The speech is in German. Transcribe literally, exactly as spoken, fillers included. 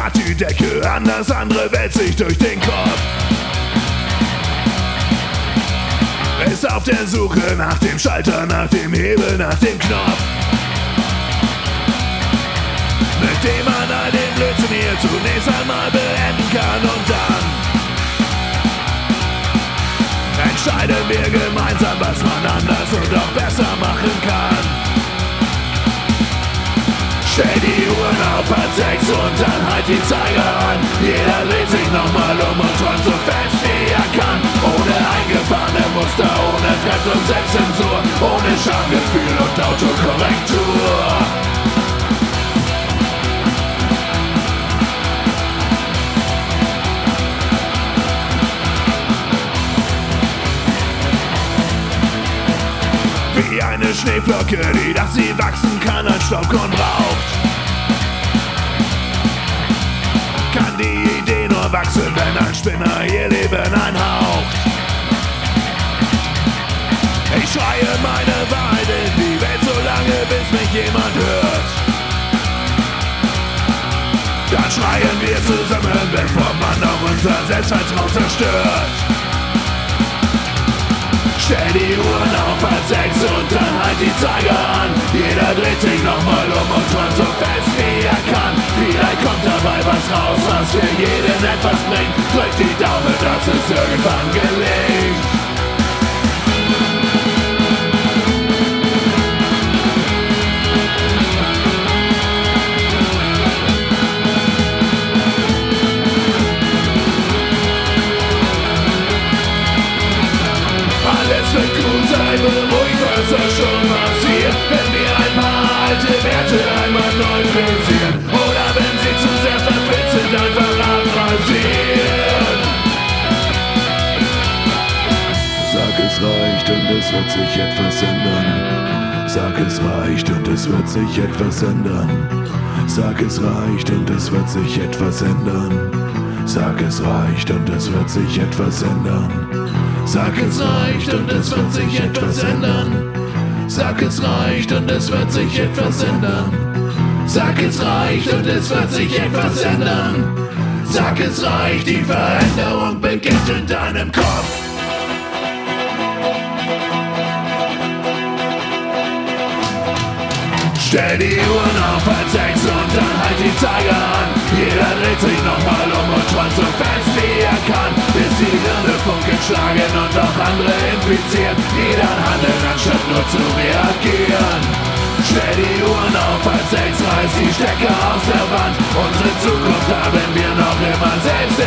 macht die Decke an, das andere wälzt sich durch den Kopf. Ist auf der Suche nach dem Schalter, nach dem Hebel, nach dem Knopf, mit dem man all den Blödsinn hier zunächst einmal beenden kann. Und dann entscheiden wir gemeinsam, was man anders und auch besser machen kann. Stell die Uhren auf halb sechs und dann halt die Zeiger an. Jeder dreht sich nochmal um und träumt so fest wie er kann. Ohne eingefahrene Muster, ohne Fremd- und Selbstzensur, ohne Schamgefühl und Autokorrektur. Wie eine Schneeflocke, die, dass sie wachsen kann, ein Staubkorn braucht. Kann die Idee nur wachsen, wenn ein Spinner ihr Leben einhaucht. Ich schreie meine Wahrheit in die Welt so lange, bis mich jemand hört. Dann schreien wir zusammen, bevor man auch unser Selbstvertrauen zerstört. Stell die Uhren auf halb sechs und dann halt die Zeiger an. Jeder dreht sich nochmal um und träumt so fest wie er kann. Vielleicht kommt dabei was raus, was für jeden etwas bringt. Drückt die Daumen, dass es irgendwann gelingt. Alles wird gut sein, beruhigt, was da schon passiert. Wenn wir ein paar alte Werte einmal neu fixieren. Oder wenn sie zu sehr verfilzt sind, einfach abrasieren. Sag es reicht und es wird sich etwas ändern. Sag es reicht und es wird sich etwas ändern. Sag es reicht und es wird sich etwas ändern. Sag es reicht und es wird sich etwas ändern. Sag es reicht und es wird sich etwas ändern. Sag es reicht und es wird sich etwas ändern. Sag es reicht und es wird sich etwas ändern. Sag es reicht, die Veränderung beginnt in deinem Kopf. Stell die Uhren auf halb sechs und dann halt die Zeiger an. Jeder dreht sich nochmal um und träumt so fest wie er kann, bis die Hirne Funken schlagen und auch andere infizieren, die dann handeln, anstatt nur zu reagieren. Stell die Uhren auf halb sechs, reiß die Stecker aus der Wand. Unsere Zukunft haben wir noch immer selbst